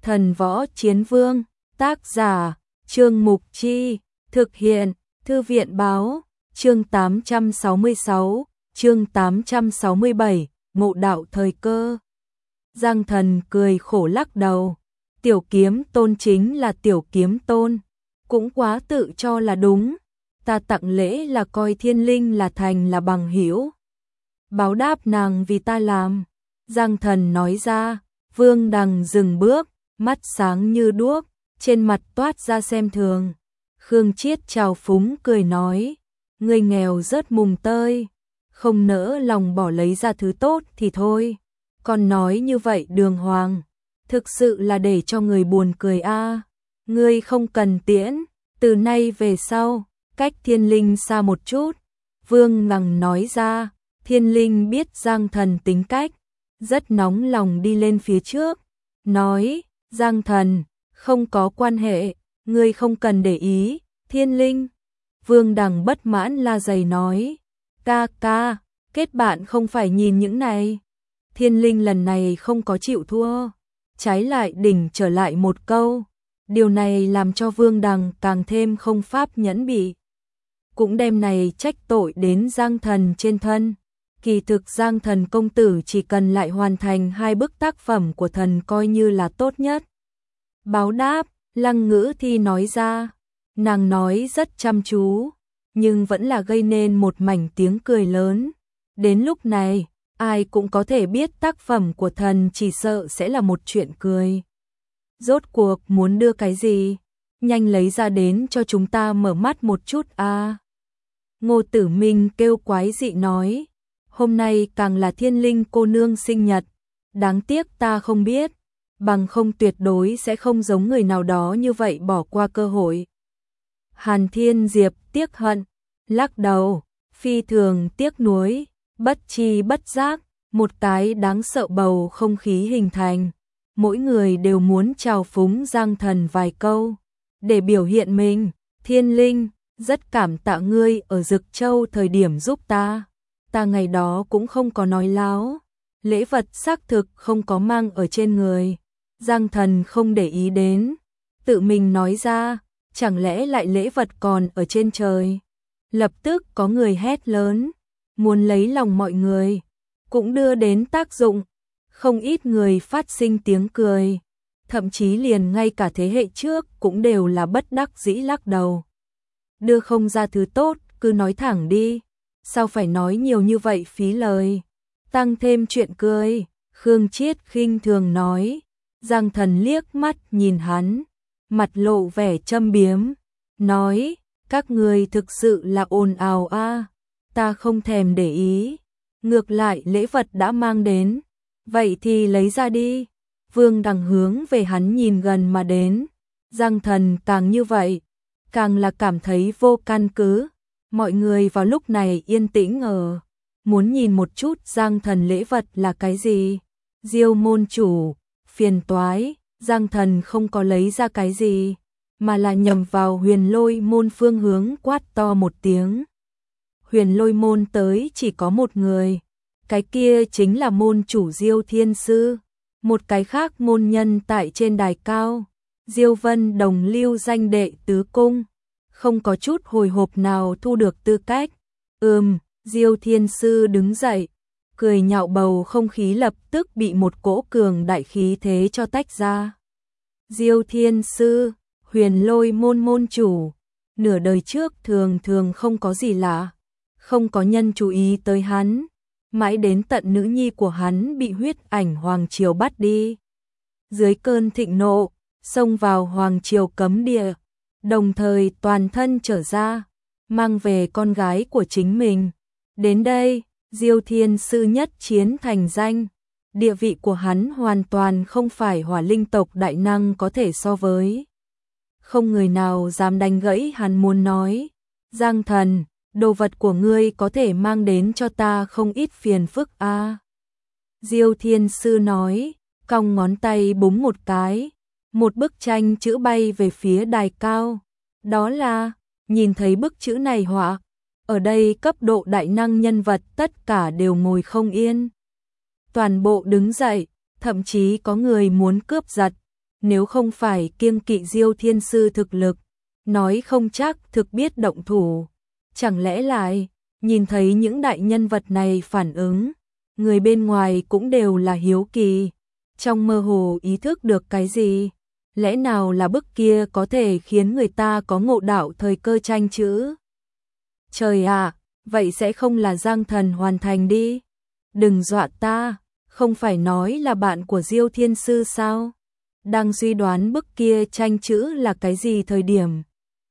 Thần Võ Chiến Vương, tác giả, Trương Mục Chi, thực hiện, Thư viện Báo, chương 866, chương 867, ngộ đạo thời cơ. Giang Thần cười khổ lắc đầu, Tiểu Kiếm Tôn chính là Tiểu Kiếm Tôn, cũng quá tự cho là đúng, ta tặng lễ là coi Thiên Linh là thành là bằng hữu. Báo đáp nàng vì ta làm, Giang Thần nói ra. Vương Đằng dừng bước, mắt sáng như đuốc, trên mặt toát ra xem thường. Khương Chiết trào phúng cười nói, người nghèo rớt mùng tơi, không nỡ lòng bỏ lấy ra thứ tốt thì thôi, còn nói như vậy đường hoàng, thực sự là để cho người buồn cười a. Ngươi không cần tiễn, từ nay về sau, cách Thiên Linh xa một chút. Vương Đằng nói ra. Thiên Linh biết Giang Thần tính cách, rất nóng lòng đi lên phía trước, nói, Giang Thần, không có quan hệ, ngươi không cần để ý, Thiên Linh. Vương Đằng bất mãn la dày nói, ca, kết bạn không phải nhìn những này. Thiên Linh lần này không có chịu thua, trái lại đỉnh trở lại một câu, điều này làm cho Vương Đằng càng thêm không pháp nhẫn bị. Cũng đem này trách tội đến Giang Thần trên thân. Kỳ thực Giang Thần công tử chỉ cần lại hoàn thành 2 bức tác phẩm của thần coi như là tốt nhất. Báo đáp, Lăng Ngữ Thi nói ra, nàng nói rất chăm chú, nhưng vẫn là gây nên một mảnh tiếng cười lớn. Đến lúc này, ai cũng có thể biết tác phẩm của thần chỉ sợ sẽ là một chuyện cười. Rốt cuộc muốn đưa cái gì? Nhanh lấy ra đến cho chúng ta mở mắt một chút a. Ngô Tử Minh kêu quái dị nói, hôm nay càng là Thiên Linh cô nương sinh nhật, đáng tiếc ta không biết, bằng không tuyệt đối sẽ không giống người nào đó như vậy bỏ qua cơ hội. Hàn Thiên Diệp tiếc hận, lắc đầu, phi thường tiếc nuối, bất chi bất giác, một cái đáng sợ bầu không khí hình thành, mỗi người đều muốn chào phúng Giang Thần vài câu, để biểu hiện mình. Thiên Linh, rất cảm tạ ngươi ở Dực Châu thời điểm giúp ta ngày đó cũng không có nói láo, lễ vật xác thực không có mang ở trên người. Giang Thần không để ý đến, tự mình nói ra, chẳng lẽ lại lễ vật còn ở trên trời. Lập tức có người hét lớn, muốn lấy lòng mọi người, cũng đưa đến tác dụng, không ít người phát sinh tiếng cười, thậm chí liền ngay cả thế hệ trước cũng đều là bất đắc dĩ lắc đầu. Đưa không ra thứ tốt, cứ nói thẳng đi. Sao phải nói nhiều như vậy phí lời, tăng thêm chuyện cười. Khương Chiết khinh thường nói. Giang Thần liếc mắt nhìn hắn, mặt lộ vẻ châm biếm, nói, các người thực sự là ồn ào a, ta không thèm để ý, ngược lại lễ vật đã mang đến, vậy thì lấy ra đi. Vương Đằng hướng về hắn nhìn gần mà đến, Giang Thần càng như vậy, càng là cảm thấy vô căn cứ. Mọi người vào lúc này yên tĩnh muốn nhìn một chút Giang Thần lễ vật là cái gì. Diêu môn chủ, phiền toái, Giang Thần không có lấy ra cái gì, mà là nhầm vào Huyền Lôi môn phương hướng quát to một tiếng. Huyền Lôi môn tới chỉ có một người, cái kia chính là môn chủ Diêu Thiên Sư, một cái khác môn nhân tại trên đài cao, Diêu Vân Đồng lưu danh đệ tứ cung. Không có chút hồi hộp nào thu được tư cách. Diêu Thiên Sư đứng dậy, cười nhạo bầu không khí lập tức bị một cỗ cường đại khí thế cho tách ra. Diêu Thiên Sư, Huyền Lôi môn môn chủ, nửa đời trước thường không có gì lạ, không có nhân chú ý tới hắn, mãi đến tận nữ nhi của hắn bị huyết ảnh Hoàng Triều bắt đi. Dưới cơn thịnh nộ, xông vào Hoàng Triều cấm địa, đồng thời toàn thân trở ra, mang về con gái của chính mình. Đến đây, Diêu Thiên Sư nhất chiến thành danh, địa vị của hắn hoàn toàn không phải Hỏa Linh tộc đại năng có thể so với. Không người nào dám đánh gãy hắn muốn nói, Giang Thần, đồ vật của ngươi có thể mang đến cho ta không ít phiền phức a. Diêu Thiên Sư nói, cong ngón tay búng một cái. Một bức tranh chữ bay về phía đài cao, đó là, nhìn thấy bức chữ này họa, ở đây cấp độ đại năng nhân vật tất cả đều ngồi không yên. Toàn bộ đứng dậy, thậm chí có người muốn cướp giật. nếu không phải kiêng kỵ Diêu Thiên Sư thực lực, nói không chắc thực biết động thủ. Chẳng lẽ lại, nhìn thấy những đại nhân vật này phản ứng, người bên ngoài cũng đều là hiếu kỳ, trong mơ hồ ý thức được cái gì? Lẽ nào là bức kia có thể khiến người ta có ngộ đạo thời cơ tranh chữ? Trời ạ, vậy sẽ không là Giang Thần hoàn thành đi. Đừng dọa ta, không phải nói là bạn của Diêu Thiên Sư sao? Đang suy đoán bức kia tranh chữ là cái gì thời điểm.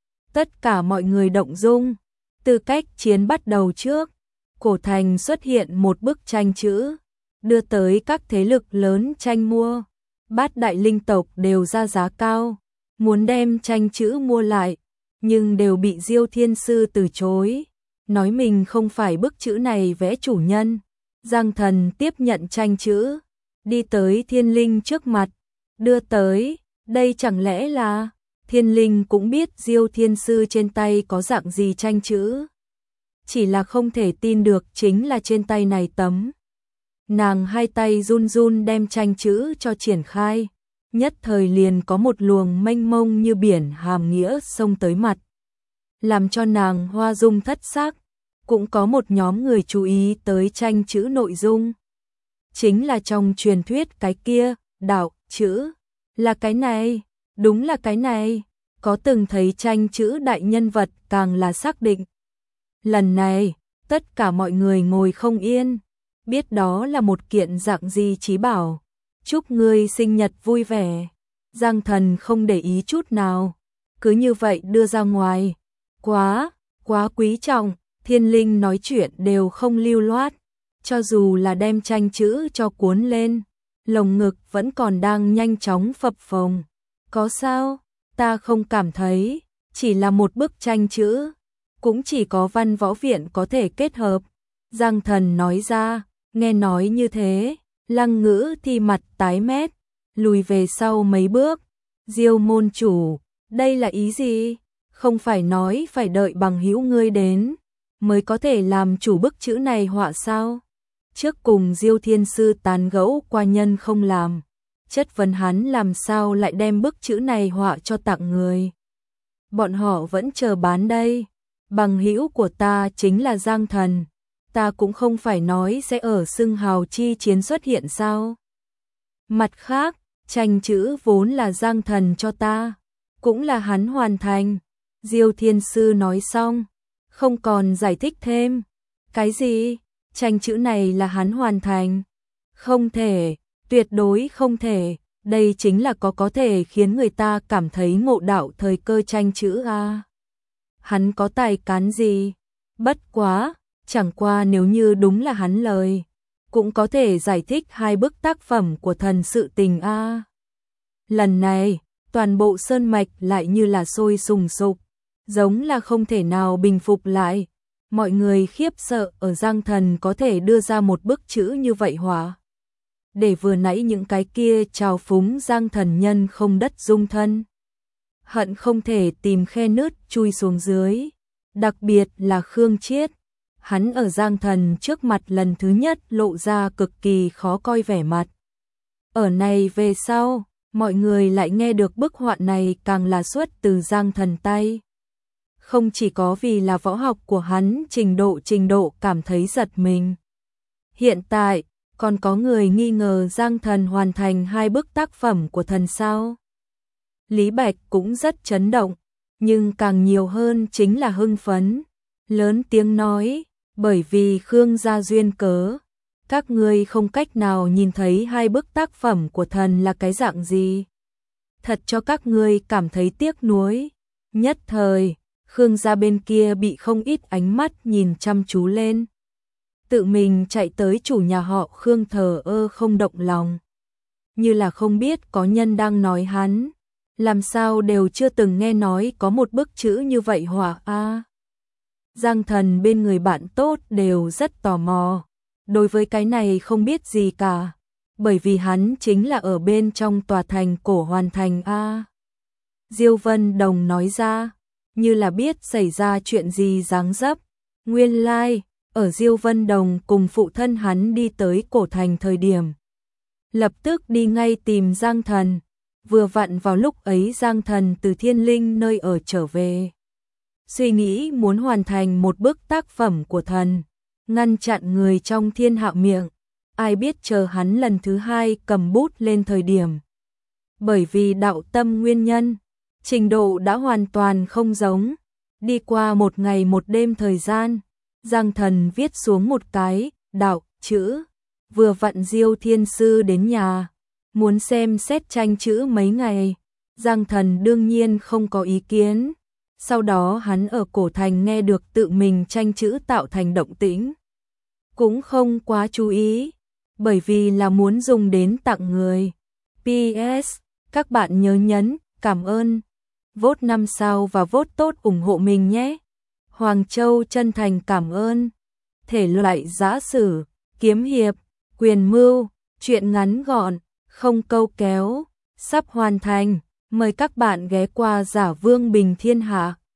Tất cả mọi người động dung, từ cách chiến bắt đầu trước, cổ thành xuất hiện một bức tranh chữ, đưa tới các thế lực lớn tranh mua. Bát đại linh tộc đều ra giá cao, muốn đem tranh chữ mua lại, nhưng đều bị Diêu Thiên Sư từ chối, nói mình không phải bức chữ này vẽ chủ nhân. Giang Thần tiếp nhận tranh chữ, đi tới Thiên Linh trước mặt, đưa tới, đây chẳng lẽ là... Thiên Linh cũng biết Diêu Thiên Sư trên tay có dạng gì tranh chữ, chỉ là không thể tin được chính là trên tay này tấm. Nàng hai tay run run đem tranh chữ cho triển khai, nhất thời liền có một luồng mênh mông như biển hàm nghĩa xông tới mặt, làm cho nàng hoa dung thất sắc. Cũng có một nhóm người chú ý tới tranh chữ nội dung, chính là trong truyền thuyết cái kia, đạo chữ, là cái này, đúng là cái này, có từng thấy tranh chữ đại nhân vật càng là xác định. Lần này, tất cả mọi người ngồi không yên, biết đó là một kiện dạng gì chí bảo. Chúc ngươi sinh nhật vui vẻ. Giang Thần không để ý chút nào, cứ như vậy đưa ra ngoài. Quá quý trọng, Thiên Linh nói chuyện đều không lưu loát, cho dù là đem tranh chữ cho cuốn lên, lồng ngực vẫn còn đang nhanh chóng phập phồng. Có sao? Ta không cảm thấy, chỉ là một bức tranh chữ, cũng chỉ có Văn Võ Viện có thể kết hợp. Giang Thần nói ra, nghe nói như thế, Lăng Ngữ thì mặt tái mét, lùi về sau mấy bước. Diêu môn chủ, đây là ý gì? Không phải nói phải đợi bằng hữu ngươi đến mới có thể làm chủ bức chữ này họa sao? Trước cùng Diêu Thiên Sư tán gẫu qua nhân không làm, chất vấn hắn làm sao lại đem bức chữ này họa cho tặng người. Bọn họ vẫn chờ bán đây. Bằng hữu của ta chính là Giang Thần, ta cũng không phải nói sẽ ở xưng hào chi chiến xuất hiện sao? Mặt khác, tranh chữ vốn là Giang Thần cho ta, cũng là hắn hoàn thành. Diêu Thiên Sư nói xong, không còn giải thích thêm. Cái gì? Tranh chữ này là hắn hoàn thành? Không thể, tuyệt đối không thể. Đây chính là có thể khiến người ta cảm thấy ngộ đạo thời cơ tranh chữ a. Hắn có tài cán gì? Bất quá, chẳng qua nếu như đúng là hắn lời, cũng có thể giải thích hai bức tác phẩm của thần sự tình a. Lần này, toàn bộ sơn mạch lại như là sôi sùng sục, giống là không thể nào bình phục lại. Mọi người khiếp sợ ở Giang Thần có thể đưa ra một bức chữ như vậy hỏa. Để vừa nãy những cái kia trào phúng Giang Thần nhân không đất dung thân, hận không thể tìm khe nứt chui xuống dưới. Đặc biệt là Khương Chiết, hắn ở Giang Thần trước mặt lần thứ nhất lộ ra cực kỳ khó coi vẻ mặt. Ở này về sau, mọi người lại nghe được bức họa này càng là xuất từ Giang Thần tay. Không chỉ có vì là võ học của hắn trình độ cảm thấy giật mình. Hiện tại, còn có người nghi ngờ Giang Thần hoàn thành hai bức tác phẩm của thần sao. Lý Bạch cũng rất chấn động, nhưng càng nhiều hơn chính là hưng phấn. Lớn tiếng nói, bởi vì Khương gia duyên cớ, các ngươi không cách nào nhìn thấy hai bức tác phẩm của thần là cái dạng gì. Thật cho các ngươi cảm thấy tiếc nuối. Nhất thời, Khương gia bên kia bị không ít ánh mắt nhìn chăm chú lên. Tự mình chạy tới chủ nhà họ Khương thờ ơ không động lòng. Như là không biết có nhân đang nói hắn. Làm sao đều chưa từng nghe nói có một bức chữ như vậy họa a. Giang Thần bên người bạn tốt đều rất tò mò. Đối với cái này không biết gì cả. Bởi vì hắn chính là ở bên trong tòa thành cổ hoàn thành a. Diêu Vân Đồng nói ra, như là biết xảy ra chuyện gì dáng dấp. Nguyên lai, ở Diêu Vân Đồng cùng phụ thân hắn đi tới cổ thành thời điểm, lập tức đi ngay tìm Giang Thần. Vừa vặn vào lúc ấy Giang Thần từ Thiên Linh nơi ở trở về. Suy nghĩ muốn hoàn thành một bức tác phẩm của thần, ngăn chặn người trong thiên hạ miệng. Ai biết chờ hắn lần thứ hai cầm bút lên thời điểm. Bởi vì đạo tâm nguyên nhân, trình độ đã hoàn toàn không giống. Đi qua một ngày một đêm thời gian, Giang Thần viết xuống một cái đạo chữ. Vừa vặn Diêu Thiên Sư đến nhà, muốn xem xét tranh chữ mấy ngày. Giang Thần đương nhiên không có ý kiến. Sau đó hắn ở cổ thành nghe được tự mình tranh chữ tạo thành động tĩnh. Cũng không quá chú ý, bởi vì là muốn dùng đến tặng người. PS, các bạn nhớ nhấn, cảm ơn. Vote 5 sao và vote tốt ủng hộ mình nhé. Hoàng Châu chân thành cảm ơn. Thể loại giã sử, kiếm hiệp, quyền mưu, truyện ngắn gọn, không câu kéo, sắp hoàn thành. Mời các bạn ghé qua Giả Vương Bình Thiên Hạ.